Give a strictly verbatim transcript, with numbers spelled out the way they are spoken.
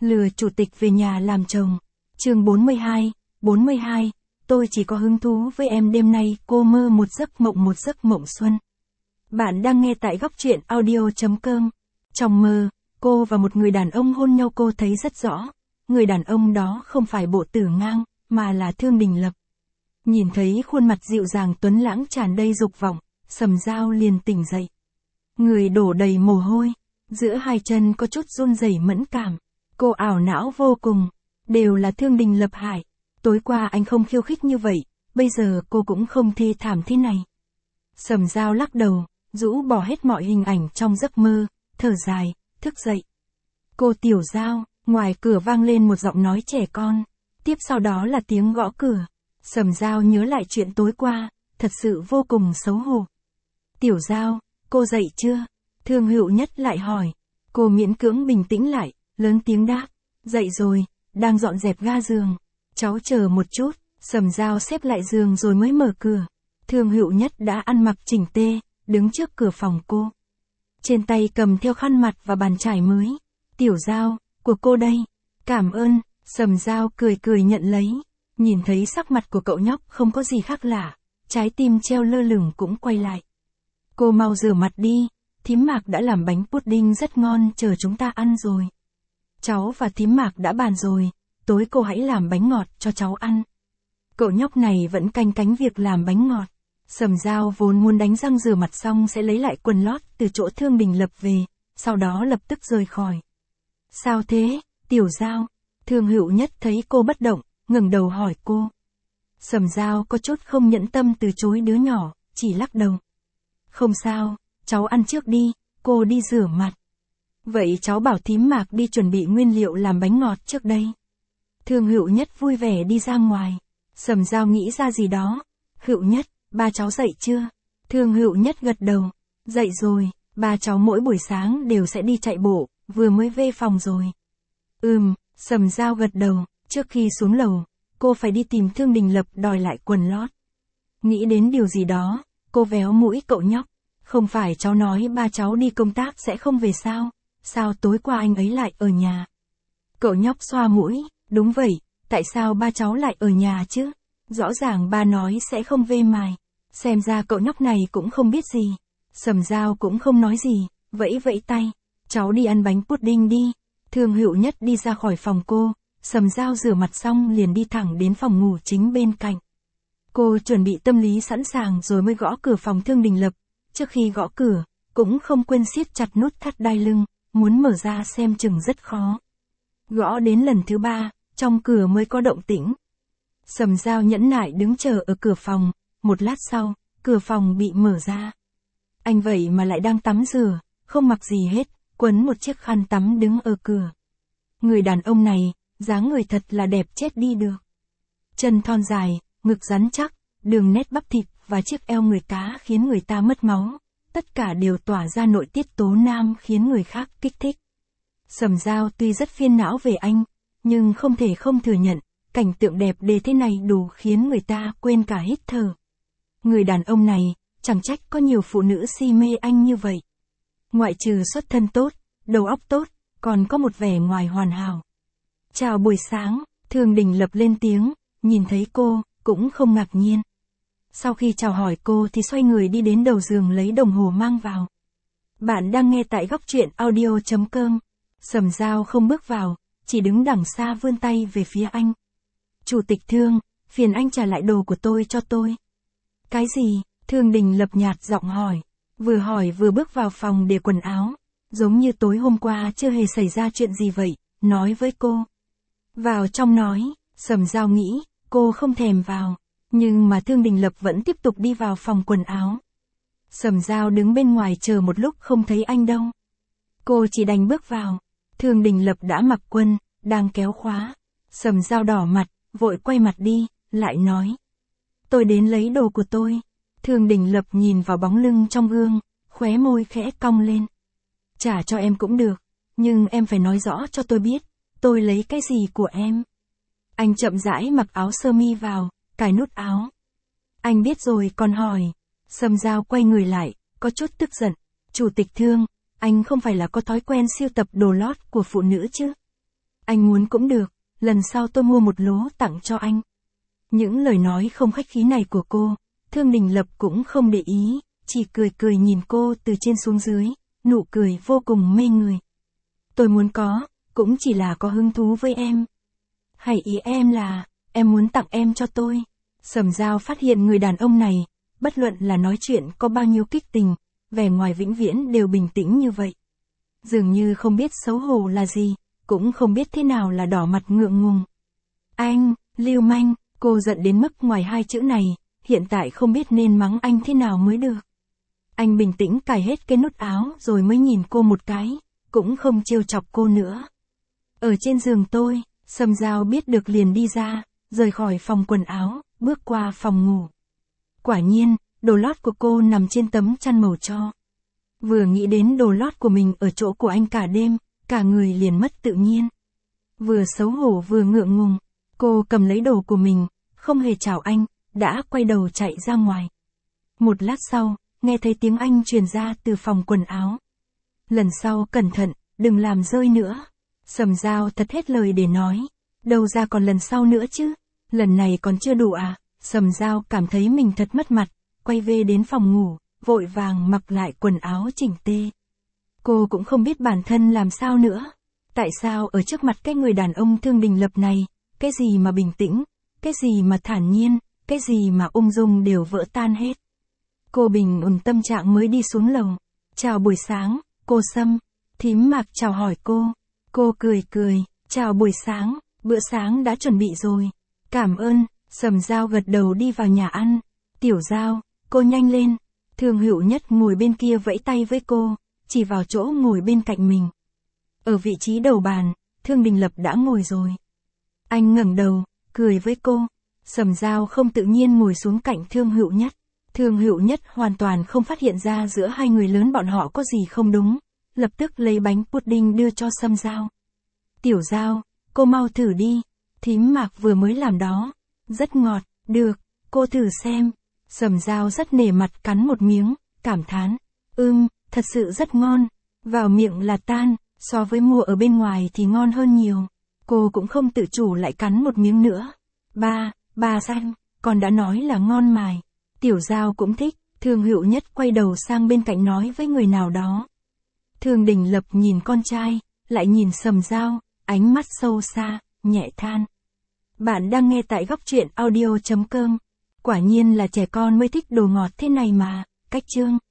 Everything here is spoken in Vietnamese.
Lừa chủ tịch về nhà làm chồng. Chương bốn mươi hai, bốn mươi hai, tôi chỉ có hứng thú với em đêm nay, cô mơ một giấc mộng một giấc mộng xuân. Bạn đang nghe tại góc truyện audio chấm com. Trong mơ, cô và một người đàn ông hôn nhau, cô thấy rất rõ. Người đàn ông đó không phải Bộ Tử Ngang, mà là Thương Đình Lập. Nhìn thấy khuôn mặt dịu dàng tuấn lãng tràn đầy dục vọng, Sầm Dao liền tỉnh dậy. Người đổ đầy mồ hôi, giữa hai chân có chút run rẩy mẫn cảm. Cô ảo não vô cùng, đều là Thương Đình Lập hại. Tối qua anh không khiêu khích như vậy, bây giờ cô cũng không thê thảm thế này. Sầm Dao lắc đầu, rũ bỏ hết mọi hình ảnh trong giấc mơ, thở dài, thức dậy. Cô Tiểu Dao, ngoài cửa vang lên một giọng nói trẻ con, tiếp sau đó là tiếng gõ cửa. Sầm Dao nhớ lại chuyện tối qua, thật sự vô cùng xấu hổ. Tiểu Dao, cô dậy chưa? Thương Hữu Nhất lại hỏi. Cô miễn cưỡng bình tĩnh lại, lớn tiếng đáp, dậy rồi, đang dọn dẹp ga giường. Cháu chờ một chút. Sầm Dao xếp lại giường rồi mới mở cửa. Thương Hữu Nhất đã ăn mặc chỉnh tê, đứng trước cửa phòng cô. Trên tay cầm theo khăn mặt và bàn chải mới. Tiểu Dao, của cô đây. Cảm ơn. Sầm Dao cười cười nhận lấy. Nhìn thấy sắc mặt của cậu nhóc không có gì khác lạ, trái tim treo lơ lửng cũng quay lại. Cô mau rửa mặt đi, thím Mạc đã làm bánh pudding rất ngon chờ chúng ta ăn rồi. Cháu và thím Mạc đã bàn rồi, tối cô hãy làm bánh ngọt cho cháu ăn. Cậu nhóc này vẫn canh cánh việc làm bánh ngọt. Sầm Dao vốn muốn đánh răng rửa mặt xong sẽ lấy lại quần lót từ chỗ Thương Đình Lập về, sau đó lập tức rời khỏi. Sao thế, Tiểu Dao? Thương Hữu Nhất thấy cô bất động, ngẩng đầu hỏi cô. Sầm Dao có chút không nhẫn tâm từ chối đứa nhỏ, chỉ lắc đầu. Không sao, cháu ăn trước đi, cô đi rửa mặt. Vậy cháu bảo thím Mạc đi chuẩn bị nguyên liệu làm bánh ngọt trước đây. Thương Hữu Nhất vui vẻ đi ra ngoài. Sầm Dao nghĩ ra gì đó. Hữu Nhất, ba cháu dậy chưa? Thương Hữu Nhất gật đầu. Dậy rồi, ba cháu mỗi buổi sáng đều sẽ đi chạy bộ, vừa mới về phòng rồi. Ừm, Sầm Dao gật đầu. Trước khi xuống lầu, cô phải đi tìm Thương Đình Lập đòi lại quần lót. Nghĩ đến điều gì đó, cô véo mũi cậu nhóc. Không phải cháu nói ba cháu đi công tác sẽ không về sao? Sao tối qua anh ấy lại ở nhà? Cậu nhóc xoa mũi, đúng vậy, tại sao ba cháu lại ở nhà chứ? Rõ ràng ba nói sẽ không về mài. Xem ra cậu nhóc này cũng không biết gì. Sầm Dao cũng không nói gì, vẫy vẫy tay. Cháu đi ăn bánh pudding đi. Thương Hữu Nhất đi ra khỏi phòng cô. Sầm Dao rửa mặt xong liền đi thẳng đến phòng ngủ chính bên cạnh. Cô chuẩn bị tâm lý sẵn sàng rồi mới gõ cửa phòng Thương Đình Lập. Trước khi gõ cửa, cũng không quên siết chặt nút thắt đai lưng, muốn mở ra xem chừng rất khó. Gõ đến lần thứ ba, trong cửa mới có động tĩnh. Sầm Dao nhẫn nại đứng chờ ở cửa phòng, một lát sau, cửa phòng bị mở ra. Anh vậy mà lại đang tắm rửa, không mặc gì hết, quấn một chiếc khăn tắm đứng ở cửa. Người đàn ông này, dáng người thật là đẹp chết đi được. Chân thon dài, ngực rắn chắc, đường nét bắp thịt và chiếc eo người cá khiến người ta mất máu. Tất cả đều tỏa ra nội tiết tố nam khiến người khác kích thích. Sầm Dao tuy rất phiền não về anh, nhưng không thể không thừa nhận, cảnh tượng đẹp đẽ thế này đủ khiến người ta quên cả hít thở. Người đàn ông này, chẳng trách có nhiều phụ nữ si mê anh như vậy. Ngoại trừ xuất thân tốt, đầu óc tốt, còn có một vẻ ngoài hoàn hảo. Chào buổi sáng, Thương Đình Lập lên tiếng, nhìn thấy cô, cũng không ngạc nhiên. Sau khi chào hỏi cô thì xoay người đi đến đầu giường lấy đồng hồ mang vào. Bạn đang nghe tại góc truyện audio chấm com. Sầm Dao không bước vào, chỉ đứng đằng xa vươn tay về phía anh. Chủ tịch Thương, phiền anh trả lại đồ của tôi cho tôi. Cái gì? Thương Đình Lập nhạt giọng hỏi. Vừa hỏi vừa bước vào phòng để quần áo. Giống như tối hôm qua chưa hề xảy ra chuyện gì vậy, nói với cô. Vào trong nói, Sầm Dao nghĩ, cô không thèm vào. Nhưng mà Thương Đình Lập vẫn tiếp tục đi vào phòng quần áo. Sầm Dao đứng bên ngoài chờ một lúc không thấy anh đâu. Cô chỉ đành bước vào. Thương Đình Lập đã mặc quần, đang kéo khóa. Sầm Dao đỏ mặt, vội quay mặt đi, lại nói. Tôi đến lấy đồ của tôi. Thương Đình Lập nhìn vào bóng lưng trong gương, khóe môi khẽ cong lên. Trả cho em cũng được, nhưng em phải nói rõ cho tôi biết, tôi lấy cái gì của em. Anh chậm rãi mặc áo sơ mi vào, cài nút áo. Anh biết rồi còn hỏi. Sầm Dao quay người lại, có chút tức giận. Chủ tịch Thương, anh không phải là có thói quen sưu tập đồ lót của phụ nữ chứ? Anh muốn cũng được, lần sau tôi mua một lố tặng cho anh. Những lời nói không khách khí này của cô, Thương Đình Lập cũng không để ý, chỉ cười cười nhìn cô từ trên xuống dưới, nụ cười vô cùng mê người. Tôi muốn có, cũng chỉ là có hứng thú với em. Hay ý em là, em muốn tặng em cho tôi. Sầm Dao phát hiện người đàn ông này, bất luận là nói chuyện có bao nhiêu kích tình, vẻ ngoài vĩnh viễn đều bình tĩnh như vậy. Dường như không biết xấu hổ là gì, cũng không biết thế nào là đỏ mặt ngượng ngùng. Anh, lưu manh, cô giận đến mức ngoài hai chữ này, hiện tại không biết nên mắng anh thế nào mới được. Anh bình tĩnh cài hết cái nút áo rồi mới nhìn cô một cái, cũng không trêu chọc cô nữa. Ở trên giường tôi, Sầm Dao biết được liền đi ra, rời khỏi phòng quần áo, bước qua phòng ngủ. Quả nhiên, đồ lót của cô nằm trên tấm chăn màu tro. Vừa nghĩ đến đồ lót của mình ở chỗ của anh cả đêm, cả người liền mất tự nhiên. Vừa xấu hổ vừa ngượng ngùng, cô cầm lấy đồ của mình, không hề chào anh, đã quay đầu chạy ra ngoài. Một lát sau, nghe thấy tiếng anh truyền ra từ phòng quần áo. Lần sau cẩn thận, đừng làm rơi nữa. Sầm Dao thật hết lời để nói. Đâu ra còn lần sau nữa chứ, lần này còn chưa đủ à. Sầm Dao cảm thấy mình thật mất mặt, quay về đến phòng ngủ, vội vàng mặc lại quần áo chỉnh tề. Cô cũng không biết bản thân làm sao nữa. Tại sao ở trước mặt cái người đàn ông Thương Đình Lập này, cái gì mà bình tĩnh, cái gì mà thản nhiên, cái gì mà ung dung đều vỡ tan hết. Cô bình ổn tâm trạng mới đi xuống lầu. Chào buổi sáng, cô Sâm. Thím Mạc chào hỏi cô. Cô cười cười, chào buổi sáng, bữa sáng đã chuẩn bị rồi. Cảm ơn. Sầm Dao gật đầu đi vào nhà ăn. Tiểu Dao, cô nhanh lên. Thương Hữu Nhất ngồi bên kia vẫy tay với cô, chỉ vào chỗ ngồi bên cạnh mình. Ở vị trí đầu bàn, Thương Đình Lập đã ngồi rồi. Anh ngẩng đầu, cười với cô. Sầm Dao không tự nhiên ngồi xuống cạnh Thương Hữu Nhất. Thương Hữu Nhất hoàn toàn không phát hiện ra giữa hai người lớn bọn họ có gì không đúng, lập tức lấy bánh pudding đưa cho Sầm Dao. Tiểu Dao, cô mau thử đi, thím Mạc vừa mới làm đó, rất ngọt, được, cô thử xem. Sầm Dao rất nể mặt cắn một miếng, cảm thán, ưm, thật sự rất ngon, vào miệng là tan, so với mua ở bên ngoài thì ngon hơn nhiều. Cô cũng không tự chủ lại cắn một miếng nữa. Ba, ba xem, con đã nói là ngon mài. Tiểu Dao cũng thích. Thương Hữu Nhất quay đầu sang bên cạnh nói với người nào đó. Thương Đình Lập nhìn con trai, lại nhìn Sầm Dao, ánh mắt sâu xa, nhẹ than. Bạn đang nghe tại góc truyện audio chấm com. Quả nhiên là trẻ con mới thích đồ ngọt thế này mà. Cách chương